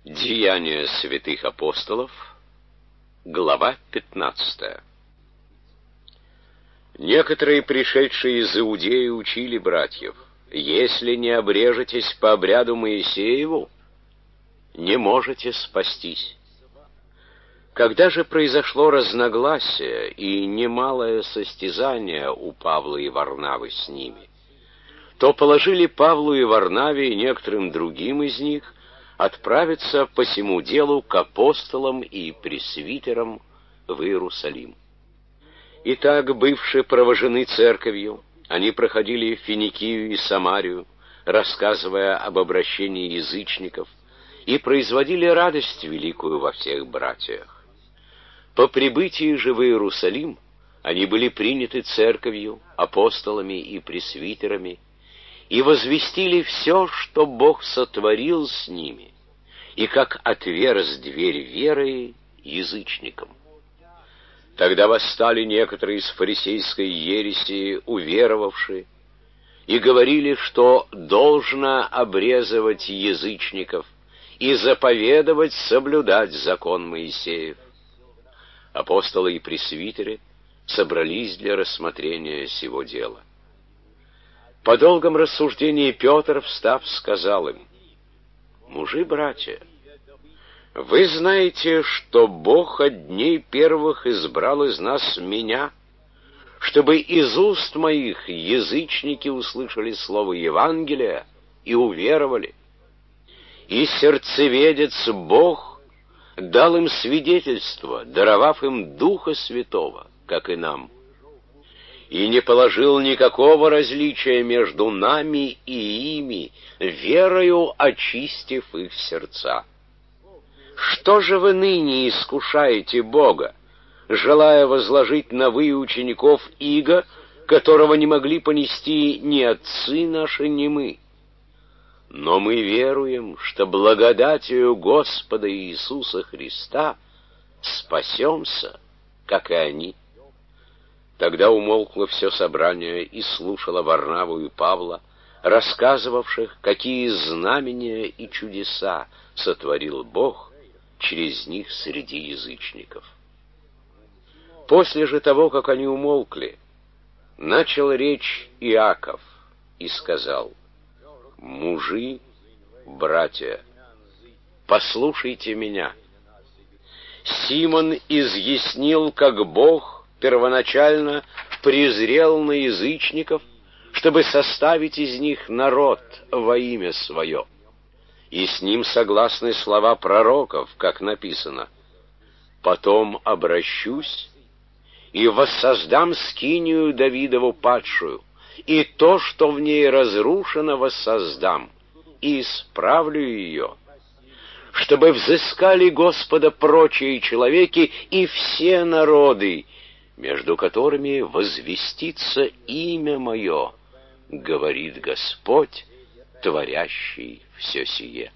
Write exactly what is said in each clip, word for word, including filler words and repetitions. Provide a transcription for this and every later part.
Деяния святых апостолов, глава пятнадцатая. Некоторые, пришедшие из Иудеи, учили братьев: если не обрежетесь по обряду Моисееву, не можете спастись. Когда же произошло разногласие и немалое состязание у Павла и Варнавы с ними, то положили Павлу и Варнаве и некоторым другим из них отправиться по сему делу к апостолам и пресвитерам в Иерусалим. Итак, бывшие провожены церковью, они проходили Финикию и Самарию, рассказывая об обращении язычников, и производили радость великую во всех братьях. По прибытии же в Иерусалим они были приняты церковью, апостолами и пресвитерами, и возвестили все, что Бог сотворил с ними, и как отверз дверь веры язычникам. Тогда восстали некоторые из фарисейской ереси, уверовавшие, и говорили, что должно обрезывать язычников и заповедовать соблюдать закон Моисеев. Апостолы и пресвитеры собрались для рассмотрения сего дела. По долгом рассуждении Петр, встав, сказал им: «Мужи-братья, вы знаете, что Бог от дней первых избрал из нас меня, чтобы из уст моих язычники услышали слово Евангелия и уверовали. И сердцеведец Бог дал им свидетельство, даровав им Духа Святого, как и нам, и не положил никакого различия между нами и ими, верою очистив их сердца. Что же вы ныне искушаете Бога, желая возложить на вы учеников иго, которого не могли понести ни отцы наши, ни мы? Но мы веруем, что благодатью Господа Иисуса Христа спасемся, как и они». Тогда умолкло все собрание и слушало Варнаву и Павла, рассказывавших, какие знамения и чудеса сотворил Бог через них среди язычников. После же того, как они умолкли, начал речь Иаков и сказал: «Мужи, братья, послушайте меня. Симон изъяснил, как Бог первоначально презрел на язычников, чтобы составить из них народ во имя свое. И с ним согласны слова пророков, как написано: «Потом обращусь и воссоздам скинию Давидову падшую, и то, что в ней разрушено, воссоздам, и исправлю ее, чтобы взыскали Господа прочие человеки и все народы, между которыми возвестится имя мое, говорит Господь, творящий все сие.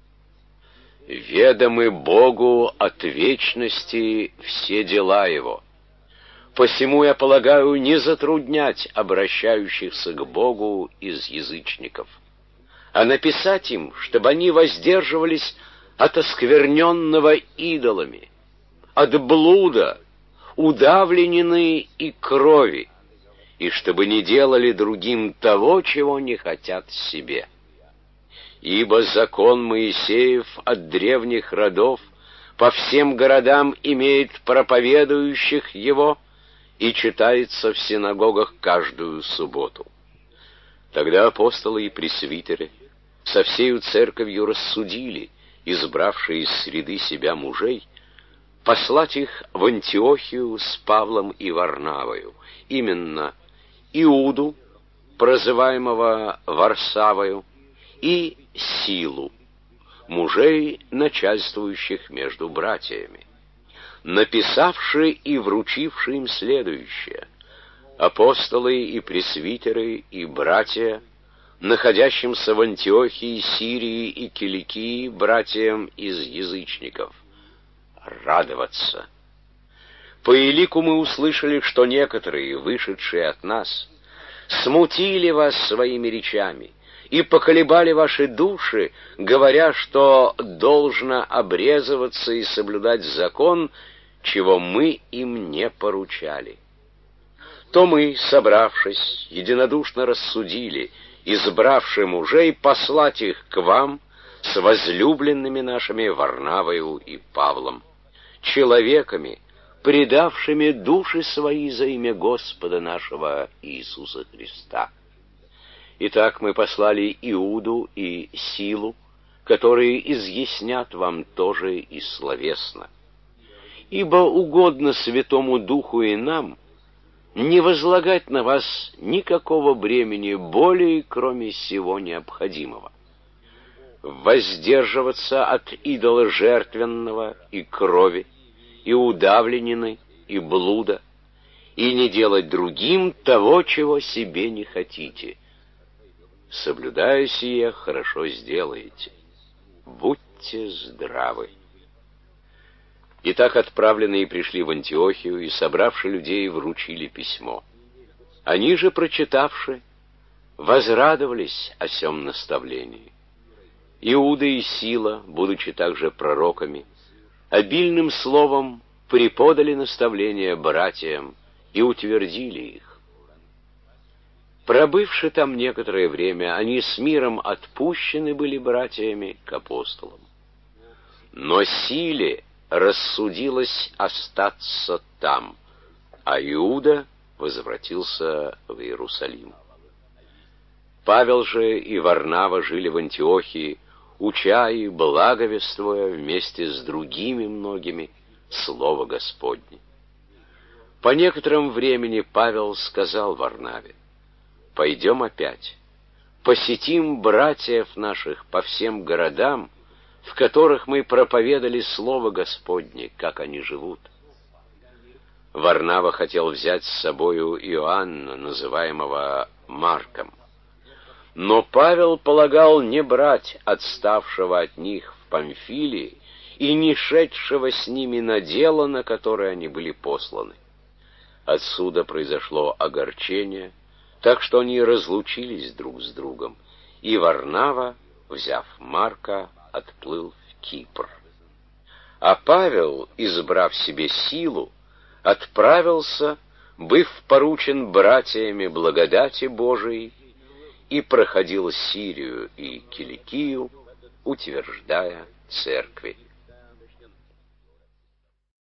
Ведомы Богу от вечности все дела Его. Посему я полагаю не затруднять обращающихся к Богу из язычников, а написать им, чтобы они воздерживались от оскверненного идолами, от блуда, удавленины и крови, и чтобы не делали другим того, чего не хотят себе. Ибо закон Моисеев от древних родов по всем городам имеет проповедующих его и читается в синагогах каждую субботу». Тогда апостолы и пресвитеры со всею церковью рассудили, избравшие из среды себя мужей, послать их в Антиохию с Павлом и Варнавою, именно Иуду, прозываемого Варсавою, и Силу, мужей, начальствующих между братьями, написавши и вручивши им следующее: апостолы и пресвитеры и братья, находящимся в Антиохии, Сирии и Киликии, братьям из язычников, радоваться. По элику мы услышали, что некоторые, вышедшие от нас, смутили вас своими речами и поколебали ваши души, говоря, что должно обрезываться и соблюдать закон, чего мы им не поручали. То мы, собравшись, единодушно рассудили, избравши мужей, послать их к вам с возлюбленными нашими Варнавою и Павлом, человеками, предавшими души свои за имя Господа нашего Иисуса Христа. Итак, мы послали Иуду и Силу, которые изъяснят вам тоже и словесно. Ибо угодно Святому Духу и нам не возлагать на вас никакого бремени более, кроме сего необходимого. Воздерживаться от идола жертвенного и крови, и удавленины, и блуда, и не делать другим того, чего себе не хотите. Соблюдая сие, хорошо сделаете. Будьте здравы. Итак, отправленные пришли в Антиохию и, собравши людей, вручили письмо. Они же, прочитавши, возрадовались о сем наставлении. Иуда и Сила, будучи также пророками, обильным словом преподали наставления братьям и утвердили их. Пробывши там некоторое время, они с миром отпущены были братьями к апостолам. Но Силе рассудилось остаться там, а Иуда возвратился в Иерусалим. Павел же и Варнава жили в Антиохии, уча и благовествуя вместе с другими многими слово Господне. По некотором времени Павел сказал Варнаве: «Пойдем опять, посетим братьев наших по всем городам, в которых мы проповедали слово Господне, как они живут». Варнава хотел взять с собою Иоанна, называемого Марком. Но Павел полагал не брать отставшего от них в Памфилии и не шедшего с ними на дело, на которое они были посланы. Отсюда произошло огорчение, так что они разлучились друг с другом, и Варнава, взяв Марка, отплыл в Кипр. А Павел, избрав себе Силу, отправился, быв поручен братьями благодати Божией, и проходил Сирию и Киликию, утверждая церкви.